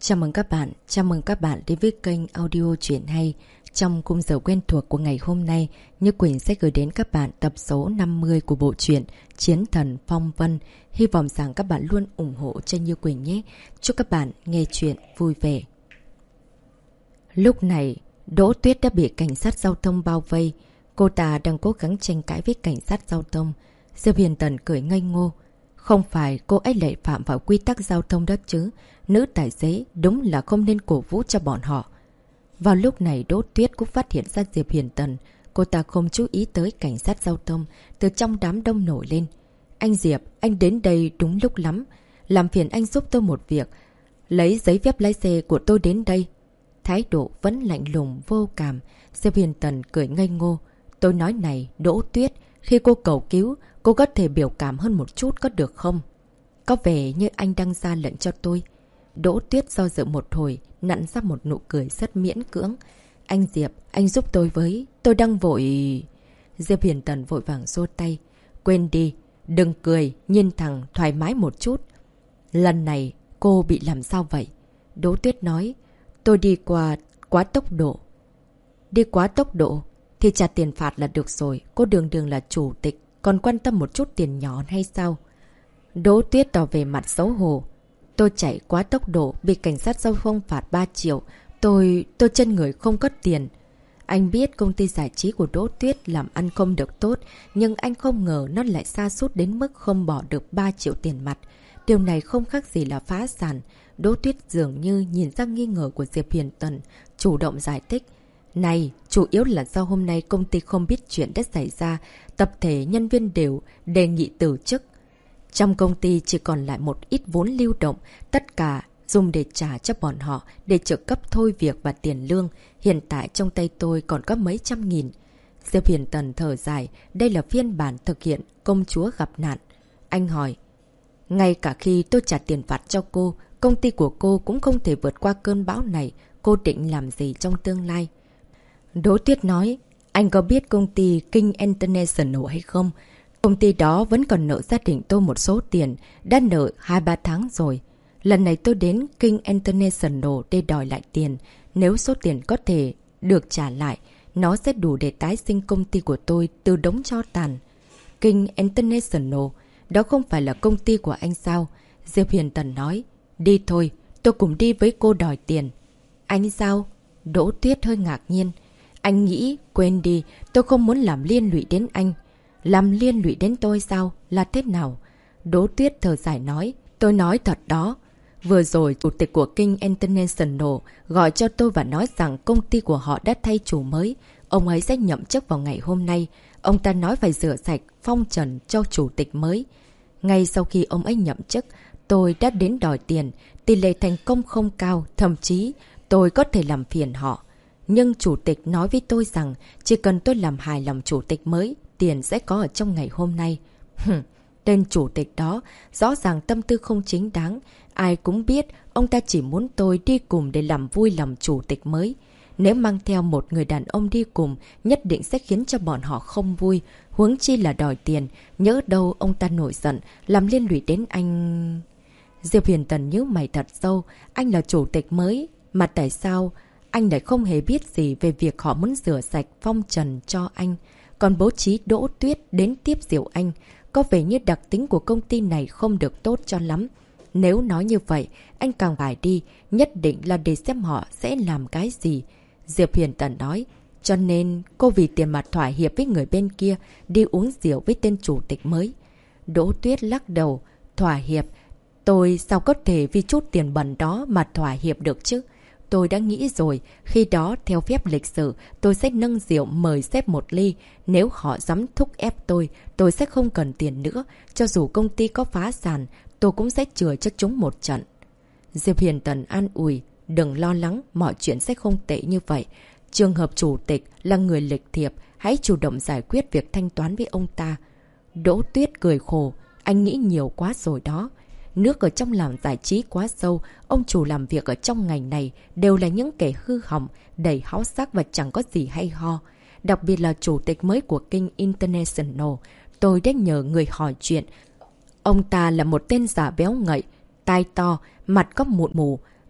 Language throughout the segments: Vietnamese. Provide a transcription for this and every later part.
Chào mừng các bạn đến với kênh audio truyện hay. Trong khung giờ quen thuộc của ngày hôm nay, Như Quỳnh sẽ gửi đến các bạn tập số 50 của bộ truyện Chiến Thần Phong Vân. Hy vọng rằng các bạn luôn ủng hộ cho Như Quỳnh nhé. Chúc các bạn nghe truyện vui vẻ. Lúc này, Đỗ Tuyết đã bị cảnh sát giao thông bao vây. Cô ta đang cố gắng tranh cãi với cảnh sát giao thông. Diệp Huyền Tần cười ngây ngô. Không phải cô ấy lại phạm vào quy tắc giao thông đó chứ. Nữ tài xế đúng là không nên cổ vũ cho bọn họ. Vào lúc này Đỗ Tuyết cũng phát hiện ra Diệp Huyền Tần. Cô ta không chú ý tới cảnh sát giao thông. Từ trong đám đông nổi lên. Anh Diệp, anh đến đây đúng lúc lắm. Làm phiền anh giúp tôi một việc. Lấy giấy phép lái xe của tôi đến đây. Thái độ vẫn lạnh lùng vô cảm. Diệp Huyền Tần cười ngây ngô. Tôi nói này Đỗ Tuyết, khi cô cầu cứu, cô có thể biểu cảm hơn một chút có được không? Có vẻ như anh đang ra lệnh cho tôi. Đỗ Tuyết do dự một hồi, nặn ra một nụ cười rất miễn cưỡng. Anh Diệp, anh giúp tôi với. Tôi đang vội... Diệp Huyền Tần vội vàng giơ tay. Quên đi, đừng cười, nhìn thẳng, thoải mái một chút. Lần này, cô bị làm sao vậy? Đỗ Tuyết nói, tôi đi qua quá tốc độ. Đi quá tốc độ? Thì trả tiền phạt là được rồi. Cô đường đường là chủ tịch, còn quan tâm một chút tiền nhỏ hay sao? Đỗ Tuyết tỏ về mặt xấu hổ. Tôi chạy quá tốc độ, bị cảnh sát giao thông phạt 3 triệu. Tôi chân người không có tiền. Anh biết công ty giải trí của Đỗ Tuyết làm ăn không được tốt, nhưng anh không ngờ nó lại sa sút đến mức không bỏ được 3 triệu tiền mặt. Điều này không khác gì là phá sản. Đỗ Tuyết dường như nhìn ra nghi ngờ của Diệp Huyền Tần, chủ động giải thích. Này, chủ yếu là do hôm nay công ty không biết chuyện đã xảy ra, tập thể nhân viên đều đề nghị từ chức. Trong công ty chỉ còn lại một ít vốn lưu động, tất cả dùng để trả cho bọn họ, để trợ cấp thôi việc và tiền lương. Hiện tại trong tay tôi còn có mấy trăm nghìn. Diệp Huyền Tần thở dài, đây là phiên bản thực hiện công chúa gặp nạn. Anh hỏi, ngay cả khi tôi trả tiền phạt cho cô, công ty của cô cũng không thể vượt qua cơn bão này. Cô định làm gì trong tương lai? Đỗ Tuyết nói, anh có biết công ty King International hay không? Công ty đó vẫn còn nợ gia đình tôi một số tiền, đã nợ 2-3 tháng rồi. Lần này tôi đến King International để đòi lại tiền. Nếu số tiền có thể được trả lại, nó sẽ đủ để tái sinh công ty của tôi từ đống tro tàn. King International, đó không phải là công ty của anh sao? Diệp Huyền Tần nói, đi thôi, tôi cùng đi với cô đòi tiền. Anh sao? Đỗ Tuyết hơi ngạc nhiên. Anh nghĩ, quên đi, tôi không muốn làm liên lụy đến anh. Làm liên lụy đến tôi sao? Là thế nào? Đỗ Tuyết thở dài nói, tôi nói thật đó. Vừa rồi, chủ tịch của King International gọi cho tôi và nói rằng công ty của họ đã thay chủ mới. Ông ấy sẽ nhậm chức vào ngày hôm nay. Ông ta nói phải rửa sạch, phong trần cho chủ tịch mới. Ngay sau khi ông ấy nhậm chức, tôi đã đến đòi tiền. Tỷ lệ thành công không cao, thậm chí tôi có thể làm phiền họ. Nhưng chủ tịch nói với tôi rằng chỉ cần tôi làm hài lòng chủ tịch mới, tiền sẽ có ở trong ngày hôm nay. Tên chủ tịch đó rõ ràng tâm tư không chính đáng. Ai cũng biết ông ta chỉ muốn tôi đi cùng để làm vui lòng chủ tịch mới. Nếu mang theo một người đàn ông đi cùng, nhất định sẽ khiến cho bọn họ không vui. Huống chi là đòi tiền. Nhỡ đâu ông ta nổi giận, làm liên lụy đến anh... Diệp Huyền Tần nhíu mày thật sâu. Anh là chủ tịch mới, mà tại sao anh lại không hề biết gì về việc họ muốn rửa sạch phong trần cho anh? Còn bố trí Đỗ Tuyết đến tiếp diệu anh. Có vẻ như đặc tính của công ty này không được tốt cho lắm. Nếu nói như vậy, anh càng phải đi, nhất định là để xem họ sẽ làm cái gì. Diệp Huyền Tần nói, cho nên cô vì tiền mà thỏa hiệp với người bên kia, đi uống rượu với tên chủ tịch mới. Đỗ Tuyết lắc đầu, thỏa hiệp. Tôi sao có thể vì chút tiền bẩn đó mà thỏa hiệp được chứ? Tôi đã nghĩ rồi, khi đó theo phép lịch sử, tôi sẽ nâng rượu mời sếp một ly. Nếu họ dám thúc ép tôi sẽ không cần tiền nữa. Cho dù công ty có phá sản, tôi cũng sẽ chừa cho chúng một trận. Diệp Huyền Tần an ủi, đừng lo lắng, mọi chuyện sẽ không tệ như vậy. Trường hợp chủ tịch là người lịch thiệp, hãy chủ động giải quyết việc thanh toán với ông ta. Đỗ Tuyết cười khổ, anh nghĩ nhiều quá rồi đó. Nước ở trong làng giải trí quá sâu, ông chủ làm việc ở trong ngành này đều là những kẻ hư hỏng, đầy háo sắc và chẳng có gì hay ho. Đặc biệt là chủ tịch mới của King International. Tôi đã nhờ người hỏi chuyện. Ông ta là một tên giả béo ngậy, tai to, mặt có mụn mù,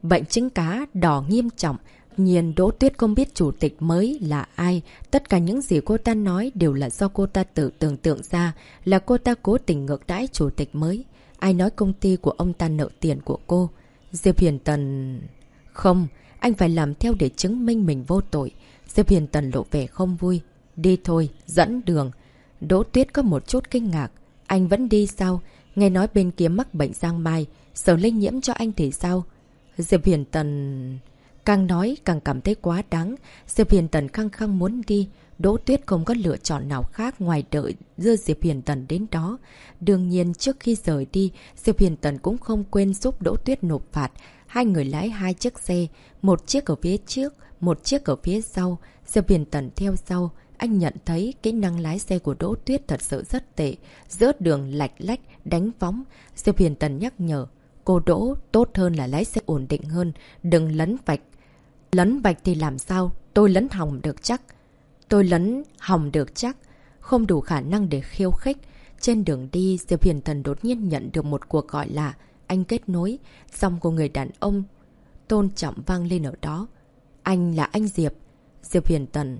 Bệnh trứng cá đỏ nghiêm trọng. Nhiên Đỗ Tuyết không biết chủ tịch mới là ai. Tất cả những gì cô ta nói đều là do cô ta tự tưởng tượng ra, là cô ta cố tình ngược đãi chủ tịch mới. Ai nói công ty của ông ta nợ tiền của cô? Diệp Hiền Tần... Không, anh phải làm theo để chứng minh mình vô tội. Diệp Hiền Tần lộ vẻ không vui. Đi thôi, dẫn đường. Đỗ Tuyết có một chút kinh ngạc. Anh vẫn đi sao? Nghe nói bên kia mắc bệnh giang mai, sợ lây nhiễm cho anh thì sao? Diệp Hiền Tần... Càng nói càng cảm thấy quá đáng. Diệp Hiền Tần khăng khăng muốn đi. Đỗ Tuyết không có lựa chọn nào khác ngoài đợi đưa Diệp Hiền Tần đến đó. Đương nhiên trước khi rời đi, Diệp Hiền Tần cũng không quên giúp Đỗ Tuyết nộp phạt. Hai người lái hai chiếc xe, một chiếc ở phía trước, một chiếc ở phía sau. Diệp Hiền Tần theo sau. Anh nhận thấy kỹ năng lái xe của Đỗ Tuyết thật sự rất tệ. Giữa đường lạch lách, đánh võng. Diệp Hiền Tần nhắc nhở. Cô Đỗ, tốt hơn là lái xe ổn định hơn. Đừng lấn vạch. Lấn vạch thì làm sao? Tôi lấn hỏng được chắc. Tôi lấn hỏng được chắc. Không đủ khả năng để khiêu khích. Trên đường đi, Diệp Hiền Tần đột nhiên nhận được một cuộc gọi lạ. Anh kết nối. Giọng của người đàn ông tôn trọng vang lên ở đó. Anh là anh Diệp. Diệp Hiền Tần.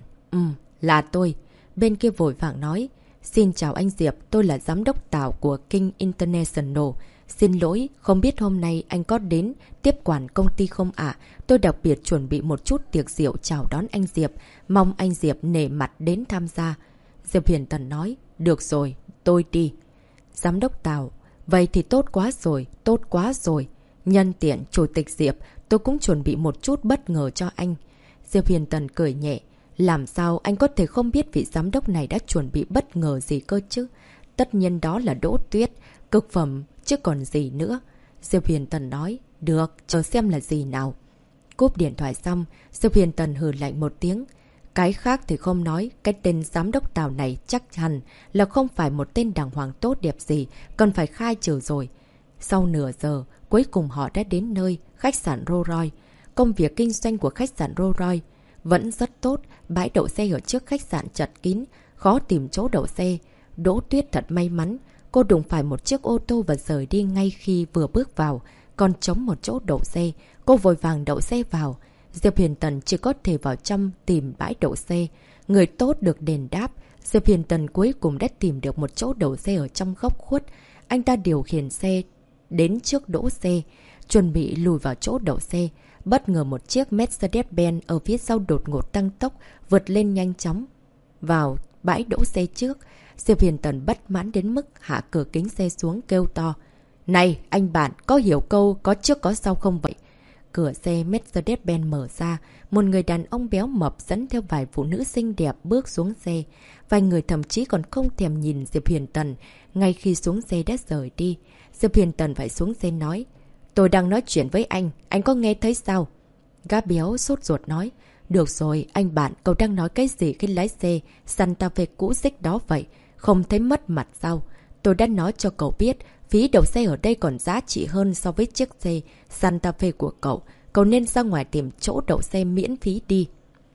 Là tôi. Bên kia vội vàng nói. Xin chào anh Diệp, tôi là giám đốc Tào của King International. Xin lỗi, không biết hôm nay anh có đến tiếp quản công ty không ạ? Tôi đặc biệt chuẩn bị một chút tiệc rượu chào đón anh Diệp. Mong anh Diệp nể mặt đến tham gia. Diệp Hiền Tần nói. Được rồi, tôi đi. Giám đốc Tào. Vậy thì tốt quá rồi, tốt quá rồi. Nhân tiện, Chủ tịch Diệp, tôi cũng chuẩn bị một chút bất ngờ cho anh. Diệp Hiền Tần cười nhẹ. Làm sao anh có thể không biết vị giám đốc này đã chuẩn bị bất ngờ gì cơ chứ? Tất nhiên đó là Đỗ Tuyết, cực phẩm, chứ còn gì nữa. Diệp Hiền Tần nói. Được, chờ xem là gì nào. Cúp điện thoại xong, Diệp Hiền Tần hừ lạnh một tiếng. Cái khác thì không nói, cái tên giám đốc Tào này chắc hẳn là không phải một tên đàng hoàng tốt đẹp gì, cần phải khai trừ rồi. Sau nửa giờ, cuối cùng họ đã đến nơi, khách sạn Rolls Royce. Công việc kinh doanh của khách sạn Rolls Royce vẫn rất tốt, bãi đậu xe ở trước khách sạn chật kín, khó tìm chỗ đậu xe. Đỗ Tuyết thật may mắn, cô đụng phải một chiếc ô tô và rời đi ngay khi vừa bước vào, còn trống một chỗ đậu xe, cô vội vàng đậu xe vào. Diệp Hiền Tần chỉ có thể vào trong tìm bãi đậu xe. Người tốt được đền đáp, Diệp Hiền Tần cuối cùng đã tìm được một chỗ đậu xe ở trong góc khuất. Anh ta điều khiển xe đến trước đỗ xe, chuẩn bị lùi vào chỗ đậu xe. Bất ngờ một chiếc Mercedes-Benz ở phía sau đột ngột tăng tốc, vượt lên nhanh chóng vào bãi đỗ xe trước. Diệp Hiền Tần bất mãn đến mức hạ cửa kính xe xuống kêu to. Này, anh bạn, có hiểu câu có trước có sau không vậy? Cửa xe Mercedes-Benz mở ra, một người đàn ông béo mập dẫn theo vài phụ nữ xinh đẹp bước xuống xe. Vài người thậm chí còn không thèm nhìn Diệp Hiền Tần, ngay khi xuống xe đã rời đi. Diệp Hiền Tần phải xuống xe nói. Tôi đang nói chuyện với anh có nghe thấy sao? Gã béo sốt ruột nói. Được rồi, anh bạn, cậu đang nói cái gì khi lái xe Santa Fe cũ xích đó vậy? Không thấy mất mặt sao? Tôi đã nói cho cậu biết, phí đậu xe ở đây còn giá trị hơn so với chiếc xe Santa Fe của cậu. Cậu nên ra ngoài tìm chỗ đậu xe miễn phí đi.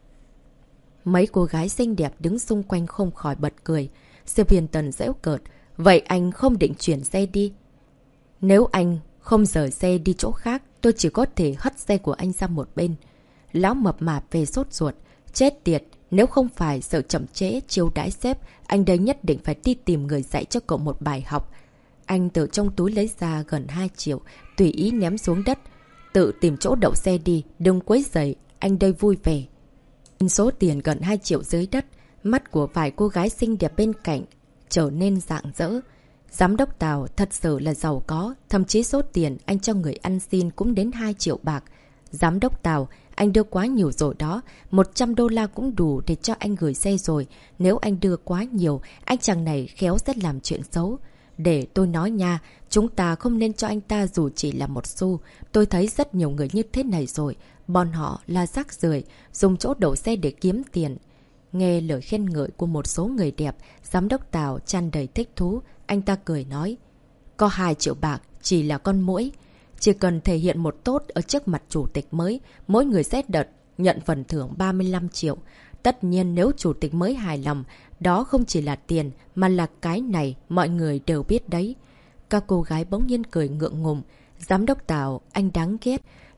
Mấy cô gái xinh đẹp đứng xung quanh không khỏi bật cười. Diệp Hiền Tần giễu cợt. Vậy anh không định chuyển xe đi? Nếu anh không rời xe đi chỗ khác, tôi chỉ có thể hất xe của anh ra một bên. Lão mập mạp về sốt ruột. Chết tiệt, nếu không phải sợ chậm trễ chiêu đãi sếp, anh đây nhất định phải đi tìm người dạy cho cậu một bài học. Anh từ trong túi lấy ra gần 2 triệu, tùy ý ném xuống đất. Tự tìm chỗ đậu xe đi, đừng quấy rầy, anh đây vui vẻ. Số tiền gần 2 triệu dưới đất, mắt của vài cô gái xinh đẹp bên cạnh trở nên rạng rỡ. Giám đốc Tào thật sự là giàu có, thậm chí số tiền anh cho người ăn xin cũng đến 2 triệu bạc. Giám đốc Tào, anh đưa quá nhiều rồi đó, 100 đô la cũng đủ để cho anh gửi xe rồi. Nếu anh đưa quá nhiều, anh chàng này khéo sẽ làm chuyện xấu. Để tôi nói nha, chúng ta không nên cho anh ta dù chỉ là một xu. Tôi thấy rất nhiều người như thế này rồi, bọn họ là rác rưởi, dùng chỗ đậu xe để kiếm tiền. Nghe lời khen ngợi của một số người đẹp, giám đốc Tào tràn đầy thích thú, anh ta cười nói. Có 2 triệu bạc, chỉ là con muỗi. Chỉ cần thể hiện một tốt ở trước mặt chủ tịch mới, mỗi người sẽ đợt nhận phần thưởng 35 triệu. Tất nhiên nếu chủ tịch mới hài lòng, đó không chỉ là tiền, mà là cái này mọi người đều biết đấy. Các cô gái bỗng nhiên cười ngượng ngùng. Giám đốc Tào, anh đáng ghét.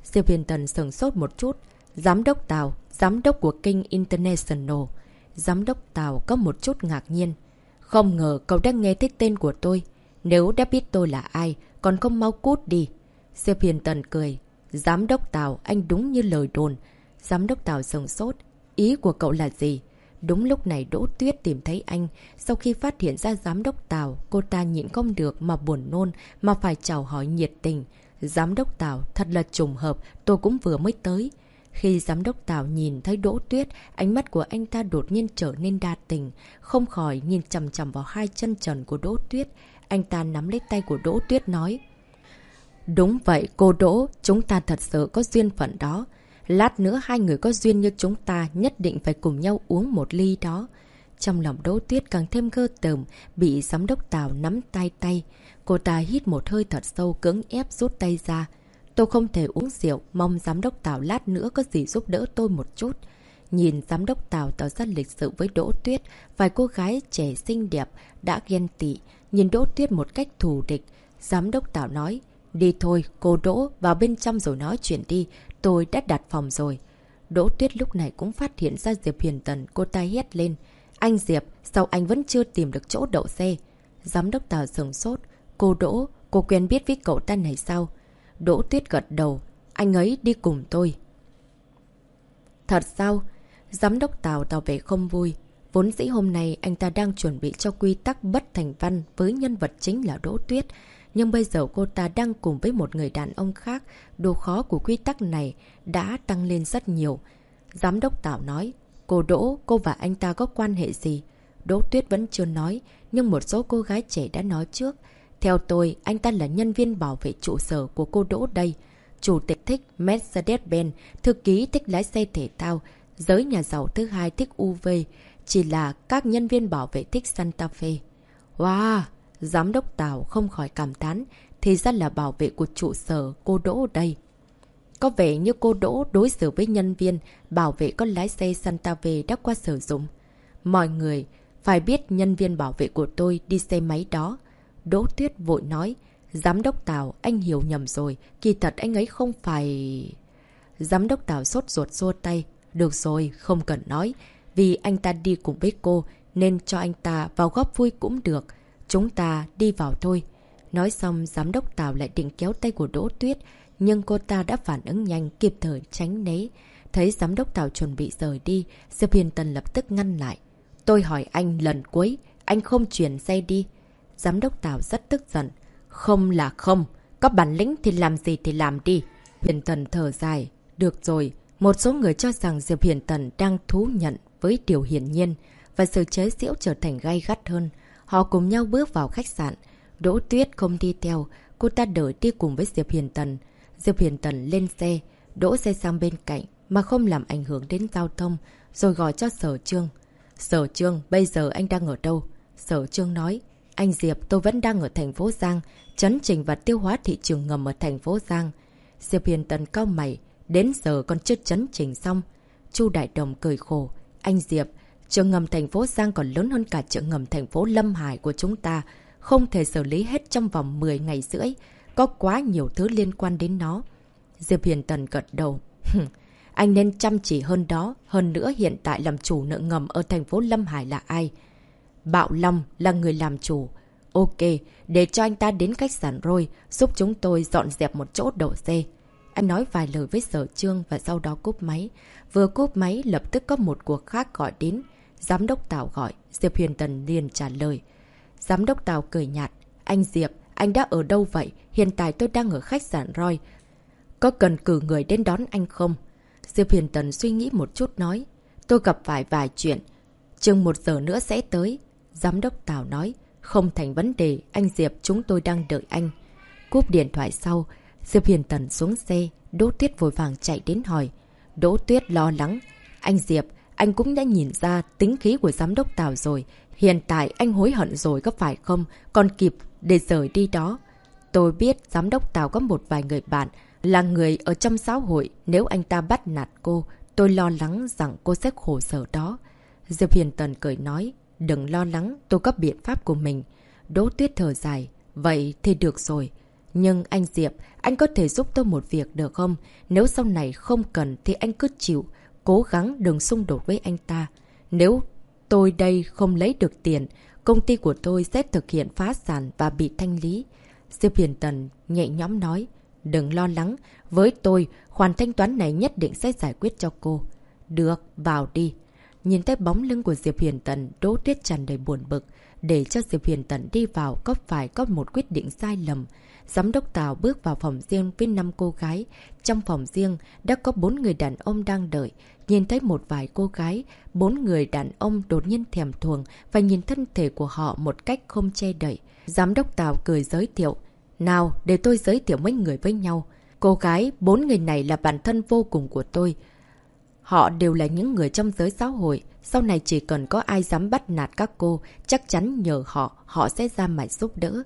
Diệp Huyền Tần sửng sốt một chút. Giám đốc Tào, giám đốc của King International. Giám đốc Tào có một chút ngạc nhiên. Không ngờ cậu đã nghe thấy tên của tôi. Nếu đã biết tôi là ai, còn không mau cút đi. Diệp Huyền Tần cười. Giám đốc Tào, anh đúng như lời đồn. Giám đốc Tào sửng sốt. Ý của cậu là gì? Đúng lúc này Đỗ Tuyết tìm thấy anh. Sau khi phát hiện ra giám đốc Tào, cô ta nhịn không được mà buồn nôn, mà phải chào hỏi nhiệt tình. Giám đốc Tào, thật là trùng hợp, tôi cũng vừa mới tới. Khi giám đốc Tào nhìn thấy Đỗ Tuyết, ánh mắt của anh ta đột nhiên trở nên đa tình, không khỏi nhìn chằm chằm vào hai chân trần của Đỗ Tuyết. Anh ta nắm lấy tay của Đỗ Tuyết nói. Đúng vậy, cô Đỗ, chúng ta thật sự có duyên phận đó. Lát nữa hai người có duyên như chúng ta nhất định phải cùng nhau uống một ly đó. Trong lòng Đỗ Tuyết càng thêm gơ tởm, bị giám đốc Tào nắm tay. Cô ta hít một hơi thật sâu, cưỡng ép rút tay ra. Tôi không thể uống rượu, mong giám đốc Tào lát nữa có gì giúp đỡ tôi một chút. Nhìn giám đốc Tào tỏ ra lịch sự với Đỗ Tuyết, vài cô gái trẻ xinh đẹp đã ghen tị, nhìn Đỗ Tuyết một cách thù địch. Giám đốc Tào nói, đi thôi, cô Đỗ, vào bên trong rồi nói chuyện đi, tôi đã đặt phòng rồi. Đỗ Tuyết lúc này cũng phát hiện ra Diệp Huyền Tần, cô ta hét lên. Anh Diệp, sao anh vẫn chưa tìm được chỗ đậu xe? Giám đốc Tào sửng sốt. Cô Đỗ, cô quen biết với cậu ta này sao? Đỗ Tuyết gật đầu. Anh ấy đi cùng tôi. Thật sao? Giám đốc Tào tỏ vẻ không vui. Vốn dĩ hôm nay anh ta đang chuẩn bị cho quy tắc bất thành văn với nhân vật chính là Đỗ Tuyết. Nhưng bây giờ cô ta đang cùng với một người đàn ông khác. Độ khó của quy tắc này đã tăng lên rất nhiều. Giám đốc Tào nói. Cô Đỗ, cô và anh ta có quan hệ gì? Đỗ Tuyết vẫn chưa nói, nhưng một số cô gái trẻ đã nói trước. Theo tôi, anh ta là nhân viên bảo vệ trụ sở của cô Đỗ đây. Chủ tịch thích Mercedes-Benz, thư ký thích lái xe thể thao, giới nhà giàu thứ hai thích UV, chỉ là các nhân viên bảo vệ thích Santa Fe. Wow! Giám đốc Tào không khỏi cảm thán, thì ra là bảo vệ của trụ sở cô Đỗ đây. Có vẻ như cô Đỗ đối xử với nhân viên bảo vệ con lái xe Santa Fe đã qua sử dụng. Mọi người phải biết nhân viên bảo vệ của tôi đi xe máy đó. Đỗ Tuyết vội nói, giám đốc Tào, anh hiểu nhầm rồi, kỳ thật anh ấy không phải... Giám đốc Tào sốt ruột xua tay. Được rồi, không cần nói, vì anh ta đi cùng với cô, nên cho anh ta vào góp vui cũng được. Chúng ta đi vào thôi. Nói xong, giám đốc Tào lại định kéo tay của Đỗ Tuyết, nhưng cô ta đã phản ứng nhanh, kịp thời tránh né. Thấy giám đốc Tào chuẩn bị rời đi, Diệp Huyền Tần lập tức ngăn lại. Tôi hỏi anh lần cuối, anh không chuyển xe đi. Giám đốc Tào rất tức giận. Không là không, có bản lĩnh thì làm gì thì làm đi. Huyền Tần thở dài. Được rồi, một số người cho rằng Diệp Huyền Tần đang thú nhận với điều hiển nhiên, và sự chế giễu trở thành gay gắt hơn. Họ cùng nhau bước vào khách sạn. Đỗ Tuyết không đi theo, cô ta đợi đi cùng với Diệp Huyền Tần. Diệp Huyền Tần lên xe, đỗ xe sang bên cạnh mà không làm ảnh hưởng đến giao thông, rồi gọi cho Sở Trương. Sở Trương, bây giờ anh đang ở đâu? Sở Trương nói, anh Diệp, tôi vẫn đang ở thành phố Giang, chấn chỉnh và tiêu hóa thị trường ngầm ở thành phố Giang. Diệp Huyền Tần cau mày, đến giờ còn chưa chấn chỉnh xong. Chu Đại Đồng cười khổ, anh Diệp, chợ ngầm thành phố Giang còn lớn hơn cả chợ ngầm thành phố Lâm Hải của chúng ta, không thể xử lý hết trong vòng 10 ngày rưỡi, có quá nhiều thứ liên quan đến nó. Diệp Huyền Tần gật đầu. Anh nên chăm chỉ hơn đó, hơn nữa hiện tại làm chủ nợ ngầm ở thành phố Lâm Hải là ai? Bạo Long là người làm chủ. Ok, để cho anh ta đến khách sạn rồi, giúp chúng tôi dọn dẹp một chỗ đổ xe. Anh nói vài lời với Sở Trương và sau đó cúp máy. Vừa cúp máy lập tức có một cuộc khác gọi đến. Giám đốc Tào gọi, Diệp Huyền Tần liền trả lời. Giám đốc Tào cười nhạt. Anh Diệp, anh đã ở đâu vậy? Hiện tại tôi đang ở khách sạn Roy. Có cần cử người đến đón anh không? Diệp Huyền Tần suy nghĩ một chút nói. Tôi gặp phải vài chuyện. Chừng 1 giờ nữa sẽ tới. Giám đốc Tào nói. Không thành vấn đề, anh Diệp, chúng tôi đang đợi anh. Cúp điện thoại sau, Diệp Huyền Tần xuống xe. Đỗ Tuyết vội vàng chạy đến hỏi. Đỗ Tuyết lo lắng. Anh Diệp, anh cũng đã nhìn ra tính khí của giám đốc Tào rồi. Hiện tại anh hối hận rồi có phải không? Còn kịp để rời đi đó. Tôi biết giám đốc Tào có một vài người bạn là người ở trong xã hội. Nếu anh ta bắt nạt cô, tôi lo lắng rằng cô sẽ khổ sở đó. Diệp Huyền Tần cười nói. Đừng lo lắng, tôi có biện pháp của mình. Đỗ Tuyết thở dài. Vậy thì được rồi. Nhưng anh Diệp, anh có thể giúp tôi một việc được không? Nếu sau này không cần thì anh cứ chịu. Cố gắng đừng xung đột với anh ta. Nếu tôi đây không lấy được tiền, công ty của tôi sẽ thực hiện phá sản và bị thanh lý. Diệp Huyền Tần nhẹ nhõm nói. Đừng lo lắng. Với tôi, khoản thanh toán này nhất định sẽ giải quyết cho cô. Được, vào đi. Nhìn thấy bóng lưng của Diệp Huyền Tần, Đỗ Tuyết tràn đầy buồn bực. Để cho Diệp Huyền Tần đi vào có phải có một quyết định sai lầm. Giám đốc Tào bước vào phòng riêng với 5 cô gái. Trong phòng riêng đã có 4 người đàn ông đang đợi. Nhìn thấy một vài cô gái, 4 người đàn ông đột nhiên thèm thuồng và nhìn thân thể của họ một cách không che đậy. Giám đốc Tào cười giới thiệu. Nào, để tôi giới thiệu mấy người với nhau. Cô gái, 4 người này là bạn thân vô cùng của tôi. Họ đều là những người trong giới xã hội. Sau này chỉ cần có ai dám bắt nạt các cô, chắc chắn nhờ họ sẽ ra mặt giúp đỡ.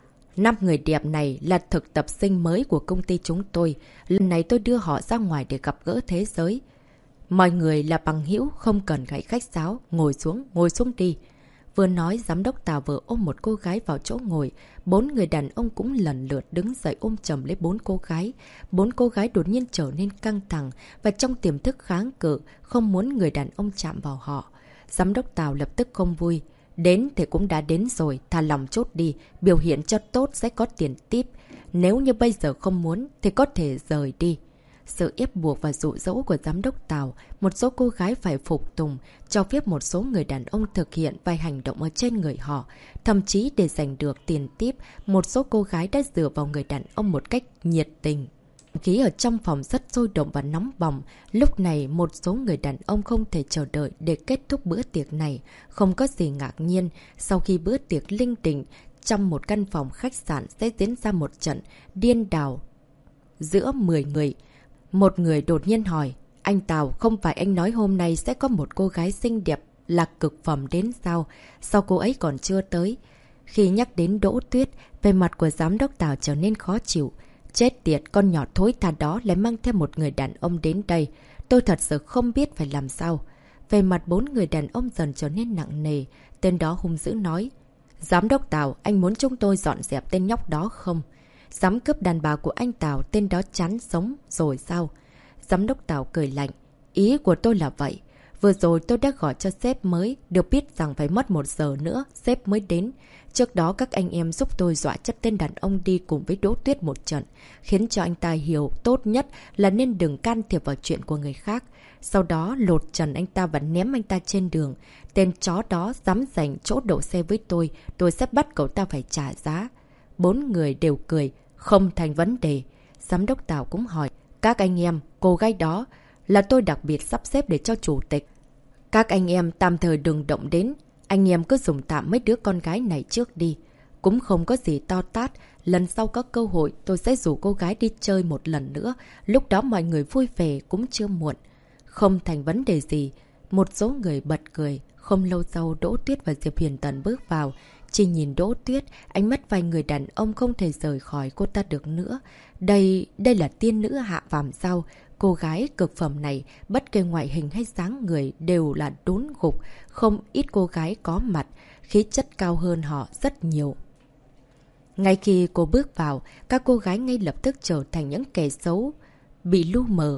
5 người đẹp này là thực tập sinh mới của công ty chúng tôi. Lần này tôi đưa họ ra ngoài để gặp gỡ thế giới. Mọi người là bằng hữu, không cần gãy khách sáo. Ngồi xuống đi. Vừa nói, giám đốc Tào vừa ôm một cô gái vào chỗ ngồi. 4 người đàn ông cũng lần lượt đứng dậy ôm chầm lấy 4 cô gái. 4 cô gái đột nhiên trở nên căng thẳng và trong tiềm thức kháng cự, không muốn người đàn ông chạm vào họ. Giám đốc Tào lập tức không vui. Đến thì cũng đã đến rồi, thả lòng chốt đi, biểu hiện cho tốt sẽ có tiền tip. Nếu như bây giờ không muốn thì có thể rời đi. Sự ép buộc và dụ dỗ của giám đốc Tào, một số cô gái phải phục tùng, cho phép một số người đàn ông thực hiện vài hành động ở trên người họ. Thậm chí để giành được tiền tip, một số cô gái đã dựa vào người đàn ông một cách nhiệt tình. Khí ở trong phòng rất sôi động và nóng bỏng. Lúc này một số người đàn ông không thể chờ đợi để kết thúc bữa tiệc này. Không có gì ngạc nhiên, sau khi bữa tiệc linh đình, trong một căn phòng khách sạn sẽ diễn ra một trận điên đảo giữa 10 người. Một người đột nhiên hỏi, anh Tào, không phải anh nói hôm nay sẽ có một cô gái xinh đẹp là cực phẩm đến sao? Sao cô ấy còn chưa tới? Khi nhắc đến Đỗ Tuyết, về mặt của giám đốc Tào trở nên khó chịu. Chết tiệt, con nhỏ thối tha đó lại mang theo một người đàn ông đến đây. Tôi thật sự không biết phải làm sao. Về mặt 4 người đàn ông dần trở nên nặng nề. Tên đó hung dữ nói. Giám đốc Tào, anh muốn chúng tôi dọn dẹp tên nhóc đó không? Dám cướp đàn bà của anh Tào, tên đó chán sống rồi sao? Giám đốc Tào cười lạnh. Ý của tôi là vậy. Vừa rồi tôi đã gọi cho sếp mới, được biết rằng phải mất 1 giờ nữa, sếp mới đến. Trước đó các anh em giúp tôi dọa chất tên đàn ông đi cùng với Đỗ Tuyết một trận, khiến cho anh ta hiểu tốt nhất là nên đừng can thiệp vào chuyện của người khác. Sau đó lột trần anh ta và ném anh ta trên đường. Tên chó đó dám giành chỗ đậu xe với tôi sẽ bắt cậu ta phải trả giá. 4 người đều cười, không thành vấn đề. Giám đốc Tào cũng hỏi, các anh em, cô gái đó là tôi đặc biệt sắp xếp để cho chủ tịch. Các anh em tạm thời đừng động đến. Anh em cứ dùng tạm mấy đứa con gái này trước đi. Cũng không có gì to tát. Lần sau có cơ hội tôi sẽ rủ cô gái đi chơi một lần nữa. Lúc đó mọi người vui vẻ cũng chưa muộn. Không thành vấn đề gì. Một số người bật cười. Không lâu sau Đỗ Tuyết và Diệp Huyền Tần bước vào. Chỉ nhìn Đỗ Tuyết, ánh mắt vài người đàn ông không thể rời khỏi cô ta được nữa. Đây là tiên nữ hạ phàm sao? Cô gái cực phẩm này, bất kể ngoại hình hay dáng người đều là đốn gục. Không ít cô gái có mặt, khí chất cao hơn họ rất nhiều. Ngay khi cô bước vào, các cô gái ngay lập tức trở thành những kẻ xấu, bị lu mờ.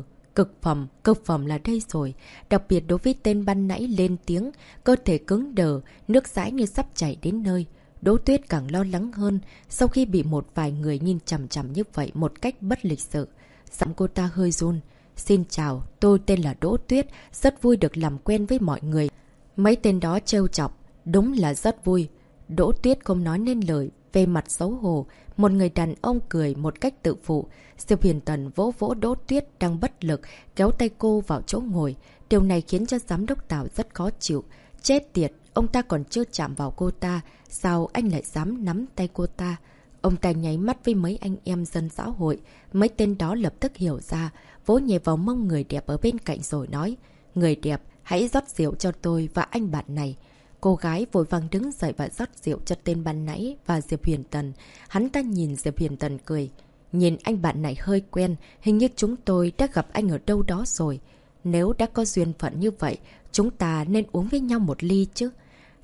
Cực phẩm là đây rồi. Đặc biệt đối với tên ban nãy lên tiếng, cơ thể cứng đờ, nước dãi như sắp chảy đến nơi. Đỗ Tuyết càng lo lắng hơn sau khi bị một vài người nhìn chằm chằm như vậy một cách bất lịch sự. Giọng cô ta hơi run. Xin chào, tôi tên là Đỗ Tuyết, rất vui được làm quen với mọi người. Mấy tên đó trêu chọc, đúng là rất vui. Đỗ Tuyết không nói nên lời, về mặt xấu hổ. Một người đàn ông cười một cách tự phụ. Diệp Huyền Tần vỗ vỗ Đỗ Tuyết đang bất lực, kéo tay cô vào chỗ ngồi. Điều này khiến cho giám đốc Tào rất khó chịu. Chết tiệt, ông ta còn chưa chạm vào cô ta, sao anh lại dám nắm tay cô ta? Ông ta nháy mắt với mấy anh em dân xã hội. Mấy tên đó lập tức hiểu ra, vỗ nhẹ vào mông người đẹp ở bên cạnh rồi nói. Người đẹp, hãy rót rượu cho tôi và anh bạn này. Cô gái vội vàng đứng dậy và rót rượu cho tên ban nãy và Diệp Huyền Tần. Hắn ta nhìn Diệp Huyền Tần cười. Nhìn anh bạn này hơi quen, hình như chúng tôi đã gặp anh ở đâu đó rồi. Nếu đã có duyên phận như vậy, chúng ta nên uống với nhau một ly chứ.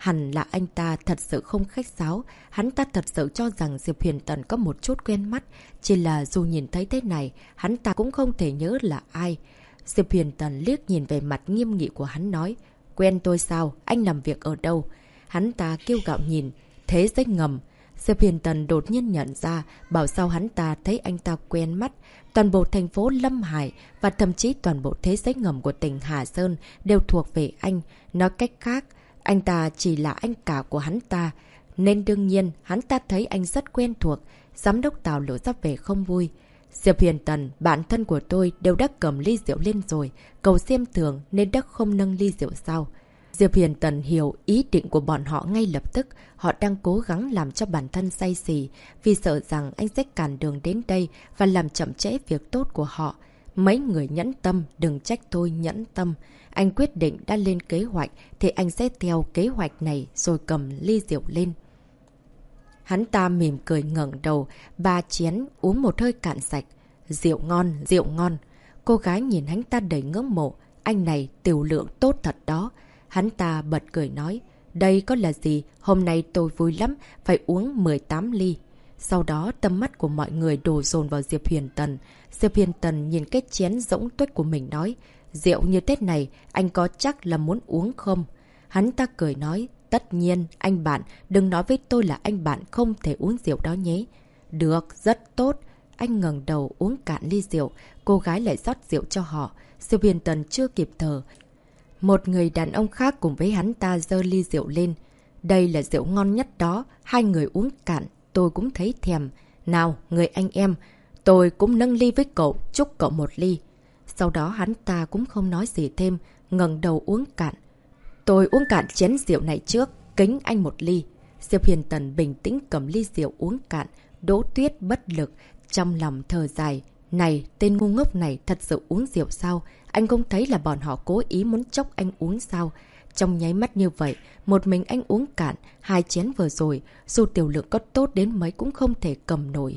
Hẳn là anh ta thật sự không khách sáo. Hắn ta thật sự cho rằng Diệp Huyền Tần có một chút quen mắt. Chỉ là dù nhìn thấy thế này, hắn ta cũng không thể nhớ là ai. Diệp Huyền Tần liếc nhìn về mặt nghiêm nghị của hắn nói. Quen tôi sao? Anh làm việc ở đâu? Hắn ta kêu gạo nhìn. Thế giới ngầm. Diệp Huyền Tần đột nhiên nhận ra, bảo sao hắn ta thấy anh ta quen mắt. Toàn bộ thành phố Lâm Hải và thậm chí toàn bộ thế giới ngầm của tỉnh Hà Sơn đều thuộc về anh. Nói cách khác, anh ta chỉ là anh cả của hắn ta. Nên đương nhiên, hắn ta thấy anh rất quen thuộc. Giám đốc Tào lộ ra vẻ không vui. Diệp Huyền Tần, bạn thân của tôi đều đã cầm ly rượu lên rồi. Cầu xiêm thường nên đã không nâng ly rượu sao? Diệp Huyền Tần hiểu ý định của bọn họ ngay lập tức. Họ đang cố gắng làm cho bản thân say xỉ vì sợ rằng anh sẽ cản đường đến đây và làm chậm trễ việc tốt của họ. Mấy người nhẫn tâm, đừng trách tôi nhẫn tâm. Anh quyết định đã lên kế hoạch thì anh sẽ theo kế hoạch này rồi cầm ly rượu lên. Hắn ta mỉm cười ngẩng đầu, 3 chén uống một hơi cạn sạch. Rượu ngon, rượu ngon. Cô gái nhìn hắn ta đầy ngưỡng mộ. Anh này tiểu lượng tốt thật đó. Hắn ta bật cười nói. Đây có là gì? Hôm nay tôi vui lắm, phải uống 18 ly. Sau đó tầm mắt của mọi người đổ dồn vào Diệp Huyền Tần. Diệp Huyền Tần nhìn cái chén rỗng tuếch của mình nói. Rượu như thế này, anh có chắc là muốn uống không? Hắn ta cười nói. Tất nhiên, anh bạn, đừng nói với tôi là anh bạn không thể uống rượu đó nhé. Được, rất tốt. Anh ngẩng đầu uống cạn ly rượu, cô gái lại rót rượu cho họ. Diệp Huyền Tần chưa kịp thở. Một người đàn ông khác cùng với hắn ta giơ ly rượu lên. Đây là rượu ngon nhất đó, hai người uống cạn, tôi cũng thấy thèm. Nào, người anh em, tôi cũng nâng ly với cậu, chúc cậu một ly. Sau đó hắn ta cũng không nói gì thêm, ngẩng đầu uống cạn. Tôi uống cạn chén rượu này trước, kính anh một ly. Diệp Huyền Tần bình tĩnh cầm ly rượu uống cạn, Đỗ Tuyết bất lực, trong lòng thở dài. Này, tên ngu ngốc này thật sự uống rượu sao? Anh không thấy là bọn họ cố ý muốn chốc anh uống sao? Trong nháy mắt như vậy, một mình anh uống cạn, 2 chén vừa rồi, dù tiểu lượng có tốt đến mấy cũng không thể cầm nổi.